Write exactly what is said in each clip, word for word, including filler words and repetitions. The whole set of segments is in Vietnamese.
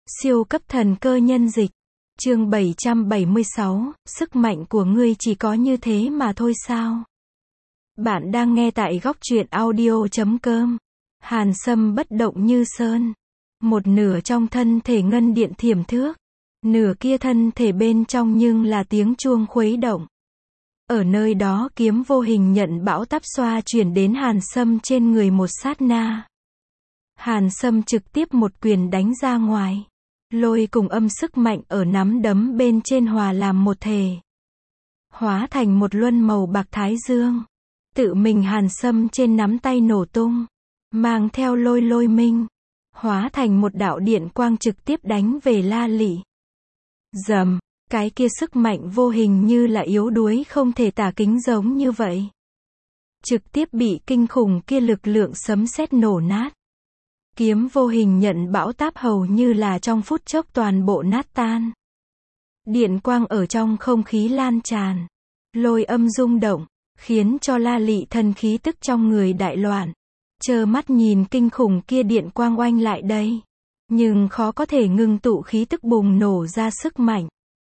Siêu cấp thần cơ nhân dịch. Chương bảy trăm bảy mươi sáu, sức mạnh của ngươi chỉ có như thế mà thôi sao? Bạn đang nghe tại góc truyện audio chấm com. Hàn Sâm bất động như sơn. Một nửa trong thân thể ngân điện thiểm thước. Nửa kia thân thể bên trong nhưng là tiếng chuông khuấy động. Ở nơi đó kiếm vô hình nhận bão táp xoa chuyển đến Hàn Sâm trên người một sát na. Hàn Sâm trực tiếp một quyền đánh ra ngoài. Lôi cùng âm sức mạnh ở nắm đấm bên trên hòa làm một thể. Hóa thành một luân màu bạc thái dương. Tự mình Hàn Sâm trên nắm tay nổ tung. Mang theo lôi lôi minh. Hóa thành một đạo điện quang trực tiếp đánh về La Lị. Dầm, cái kia sức mạnh vô hình như là yếu đuối không thể tả kính giống như vậy. Trực tiếp bị kinh khủng kia lực lượng sấm sét nổ nát. Kiếm vô hình nhận bão táp hầu như là trong phút chốc toàn bộ nát tan. Điện quang ở trong không khí lan tràn. Lôi âm rung động, khiến cho La Lị thần khí tức trong người đại loạn. Trơ mắt nhìn kinh khủng kia điện quang oanh lại đây. Nhưng khó có thể ngưng tụ khí tức bùng nổ ra sức mạnh.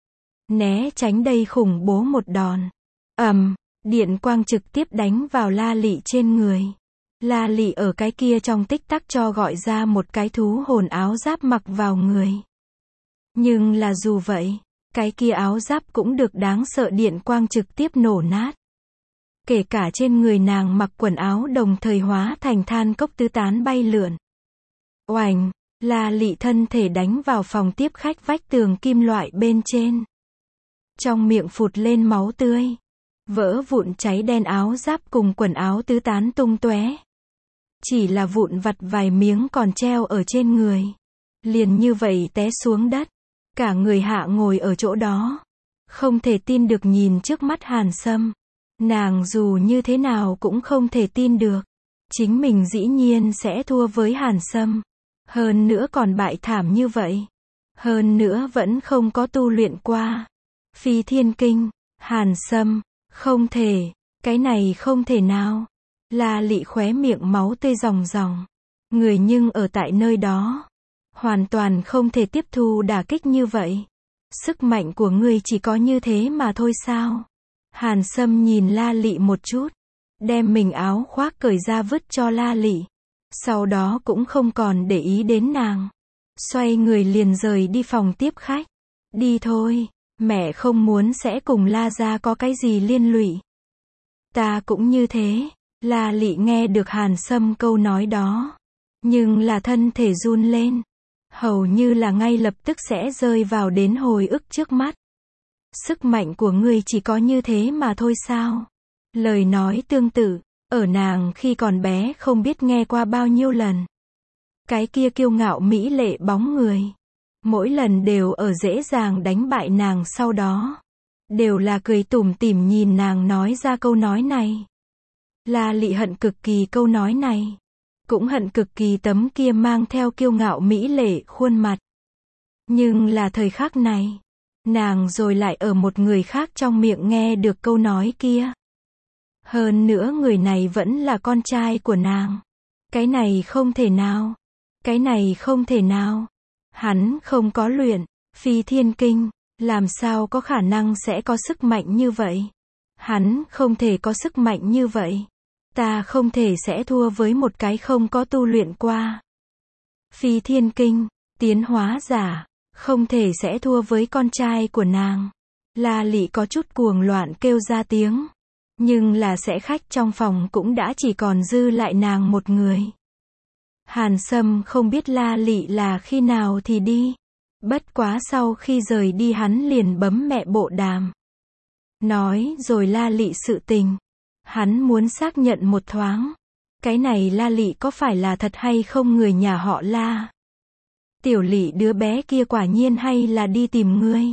Né tránh đây khủng bố một đòn. Ầm, điện quang trực tiếp đánh vào La Lị trên người. La Lị ở cái kia trong tích tắc cho gọi ra một cái thú hồn áo giáp mặc vào người. Nhưng là dù vậy, cái kia áo giáp cũng được đáng sợ điện quang trực tiếp nổ nát. Kể cả trên người nàng mặc quần áo đồng thời hóa thành than cốc tứ tán bay lượn. Oành, La Lị thân thể đánh vào phòng tiếp khách vách tường kim loại bên trên. Trong miệng phụt lên máu tươi. Vỡ vụn cháy đen áo giáp cùng quần áo tứ tán tung tóe. Chỉ là vụn vặt vài miếng còn treo ở trên người. Liền như vậy té xuống đất. Cả người hạ ngồi ở chỗ đó. Không thể tin được nhìn trước mắt Hàn Sâm. Nàng dù như thế nào cũng không thể tin được. Chính mình dĩ nhiên sẽ thua với Hàn Sâm. Hơn nữa còn bại thảm như vậy. Hơn nữa vẫn không có tu luyện qua. Phi thiên kinh, Hàn Sâm, không thể, cái này không thể nào. La Lị khóe miệng máu tươi ròng ròng. Người nhưng ở tại nơi đó. Hoàn toàn không thể tiếp thu đả kích như vậy. Sức mạnh của ngươi chỉ có như thế mà thôi sao? Hàn Sâm nhìn La Lị một chút. Đem mình áo khoác cởi ra vứt cho La Lị. Sau đó cũng không còn để ý đến nàng. Xoay người liền rời đi phòng tiếp khách. Đi thôi, mẹ không muốn sẽ cùng La gia có cái gì liên lụy. Ta cũng như thế. La Lị nghe được Hàn Sâm câu nói đó. Nhưng là thân thể run lên. Hầu như là ngay lập tức sẽ rơi vào đến hồi ức trước mắt. Sức mạnh của ngươi chỉ có như thế mà thôi sao? Lời nói tương tự, ở nàng khi còn bé không biết nghe qua bao nhiêu lần. Cái kia kiêu ngạo mỹ lệ bóng người. Mỗi lần đều ở dễ dàng đánh bại nàng sau đó. Đều là cười tủm tỉm nhìn nàng nói ra câu nói này. La Lị hận cực kỳ câu nói này. Cũng hận cực kỳ tấm kia mang theo kiêu ngạo mỹ lệ khuôn mặt. Nhưng là thời khắc này. Nàng rồi lại ở một người khác trong miệng nghe được câu nói kia. Hơn nữa người này vẫn là con trai của nàng. Cái này không thể nào. Cái này không thể nào. Hắn không có luyện Phi thiên kinh. Làm sao có khả năng sẽ có sức mạnh như vậy? Hắn không thể có sức mạnh như vậy. Ta không thể sẽ thua với một cái không có tu luyện qua. Phi thiên kinh, tiến hóa giả, không thể sẽ thua với con trai của nàng. La Lị có chút cuồng loạn kêu ra tiếng. Nhưng là sẽ khách trong phòng cũng đã chỉ còn dư lại nàng một người. Hàn Sâm không biết La Lị là khi nào thì đi. Bất quá sau khi rời đi hắn liền bấm mẹ bộ đàm. Nói rồi La Lị sự tình. Hắn muốn xác nhận một thoáng. Cái này La Lị có phải là thật hay không người nhà họ La? Tiểu Lị đứa bé kia quả nhiên hay là đi tìm ngươi?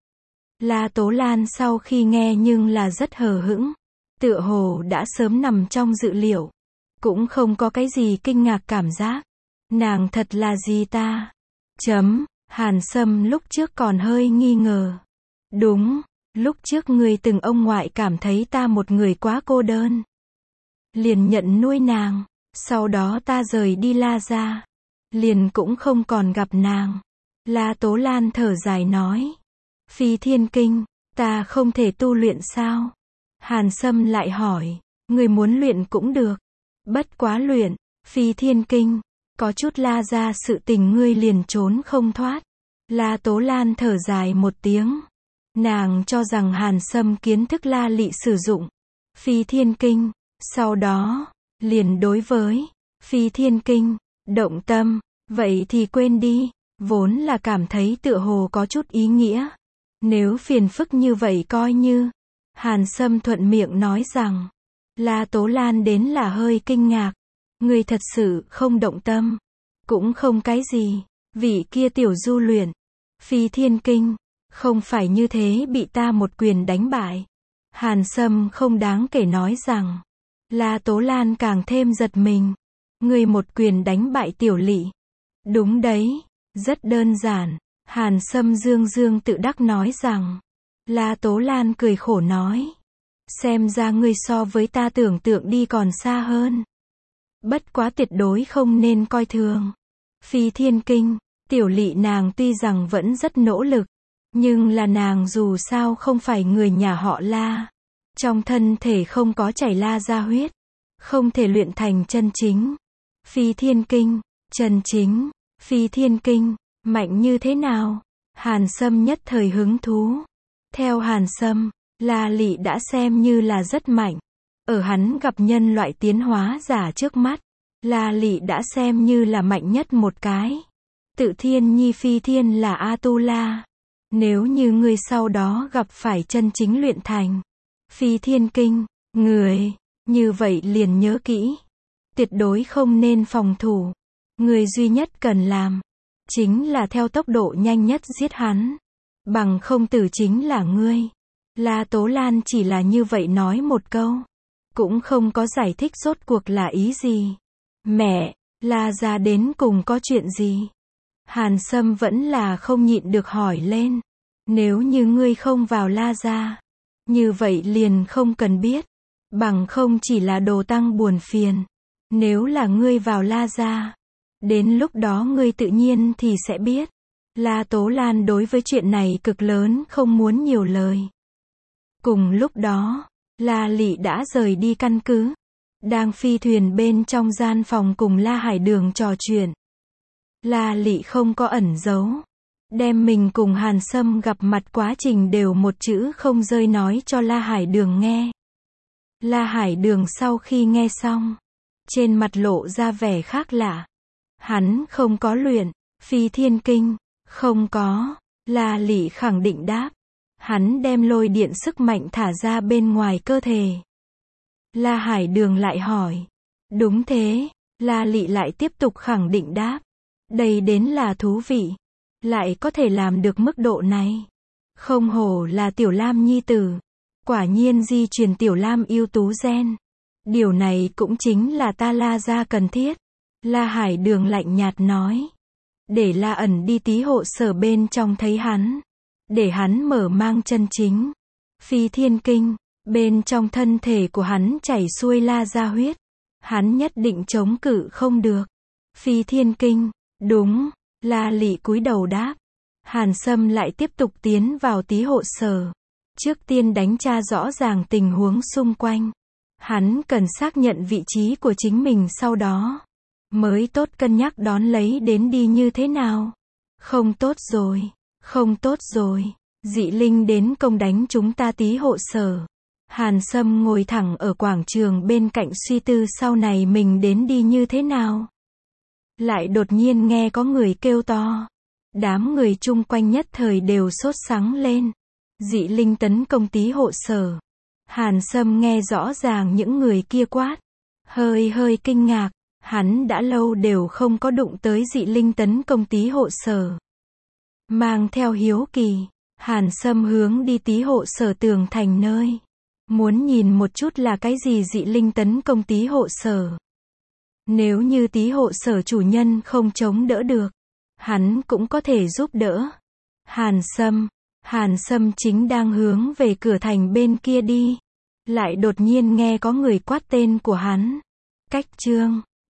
La Tố Lan sau khi nghe nhưng là rất hờ hững. Tựa hồ đã sớm nằm trong dự liệu. Cũng không có cái gì kinh ngạc cảm giác. Nàng thật là gì ta? Chấm, Hàn Sâm lúc trước còn hơi nghi ngờ. Đúng, lúc trước ngươi từng ông ngoại cảm thấy ta một người quá cô đơn. Liền nhận nuôi nàng. Sau đó ta rời đi La gia. Liền cũng không còn gặp nàng. La Tố Lan thở dài nói. Phi Thiên Kinh, ta không thể tu luyện sao? Hàn Sâm lại hỏi. Người muốn luyện cũng được. Bất quá luyện, Phi Thiên Kinh, có chút La gia sự tình ngươi liền trốn không thoát. La Tố Lan thở dài một tiếng. Nàng cho rằng Hàn Sâm kiến thức La Lị sử dụng Phi Thiên Kinh, sau đó, liền đối với Phi Thiên Kinh, động tâm, vậy thì quên đi, vốn là cảm thấy tựa hồ có chút ý nghĩa. Nếu phiền phức như vậy coi như, Hàn Sâm thuận miệng nói rằng, La Tố Lan đến là hơi kinh ngạc, người thật sự không động tâm, cũng không cái gì, vị kia tiểu du luyện, Phi Thiên Kinh, không phải như thế bị ta một quyền đánh bại. Hàn Sâm không đáng kể nói rằng, La Tố Lan càng thêm giật mình, người một quyền đánh bại tiểu Lị. Đúng đấy, rất đơn giản, Hàn Sâm dương dương tự đắc nói rằng, La Tố Lan cười khổ nói, xem ra ngươi so với ta tưởng tượng đi còn xa hơn. Bất quá tuyệt đối không nên coi thường. Phi Thiên Kinh, tiểu Lị nàng tuy rằng vẫn rất nỗ lực, nhưng là nàng dù sao không phải người nhà họ La. Trong thân thể không có chảy La gia huyết, không thể luyện thành chân chính Phi Thiên Kinh, chân chính Phi Thiên Kinh, mạnh như thế nào? Hàn Sâm nhất thời hứng thú. Theo Hàn Sâm, La Lị đã xem như là rất mạnh. Ở hắn gặp nhân loại tiến hóa giả trước mắt, La Lị đã xem như là mạnh nhất một cái. Tự Thiên Nhi Phi Thiên là Atula. Nếu như người sau đó gặp phải chân chính luyện thành Phi Thiên Kinh, người, như vậy liền nhớ kỹ. Tuyệt đối không nên phòng thủ. Người duy nhất cần làm, chính là theo tốc độ nhanh nhất giết hắn. Bằng không tử chính là ngươi. La Tố Lan chỉ là như vậy nói một câu. Cũng không có giải thích rốt cuộc là ý gì. Mẹ, La gia đến cùng có chuyện gì? Hàn Sâm vẫn là không nhịn được hỏi lên. Nếu như ngươi không vào La gia, như vậy liền không cần biết. Bằng không chỉ là đồ tăng buồn phiền. Nếu là ngươi vào La gia, đến lúc đó ngươi tự nhiên thì sẽ biết. La Tố Lan đối với chuyện này cực lớn không muốn nhiều lời. Cùng lúc đó, La Lị đã rời đi căn cứ. Đang phi thuyền bên trong gian phòng cùng La Hải Đường trò chuyện. La Lị không có ẩn giấu. Đem mình cùng Hàn Sâm gặp mặt quá trình đều một chữ không rơi nói cho La Hải Đường nghe. La Hải Đường sau khi nghe xong, trên mặt lộ ra vẻ khác lạ. Hắn không có luyện Phi Thiên Kinh, không có. La Lị khẳng định đáp. Hắn đem lôi điện sức mạnh thả ra bên ngoài cơ thể. La Hải Đường lại hỏi. Đúng thế. La Lị lại tiếp tục khẳng định đáp. Đây đến là thú vị. Lại có thể làm được mức độ này. Không hổ là Tiểu Lam nhi tử. Quả nhiên di truyền Tiểu Lam ưu tú gen. Điều này cũng chính là ta La gia cần thiết. La Hải Đường lạnh nhạt nói. Để La ẩn đi tí hộ sở bên trong thấy hắn. Để hắn mở mang chân chính Phi Thiên Kinh. Bên trong thân thể của hắn chảy xuôi La gia huyết. Hắn nhất định chống cự không được. Phi Thiên Kinh. Đúng. La Lị cúi đầu đáp. Hàn Sâm lại tiếp tục tiến vào tí hộ sở. Trước tiên đánh tra rõ ràng tình huống xung quanh. Hắn cần xác nhận vị trí của chính mình sau đó. Mới tốt cân nhắc đón lấy đến đi như thế nào. Không tốt rồi. Không tốt rồi. Dị linh đến công đánh chúng ta tí hộ sở. Hàn Sâm ngồi thẳng ở quảng trường bên cạnh suy tư sau này mình đến đi như thế nào. Lại đột nhiên nghe có người kêu to. Đám người chung quanh nhất thời đều sốt sắng lên. Dị linh tấn công tí hộ sở. Hàn Sâm nghe rõ ràng những người kia quát. Hơi hơi kinh ngạc. Hắn đã lâu đều không có đụng tới dị linh tấn công tí hộ sở. Mang theo hiếu kỳ, Hàn Sâm hướng đi tí hộ sở tường thành nơi. Muốn nhìn một chút là cái gì dị linh tấn công tí hộ sở. Nếu như tí hộ sở chủ nhân không chống đỡ được, hắn cũng có thể giúp đỡ. Hàn Sâm, Hàn Sâm chính đang hướng về cửa thành bên kia đi. Lại đột nhiên nghe có người quát tên của hắn. Cách Trương,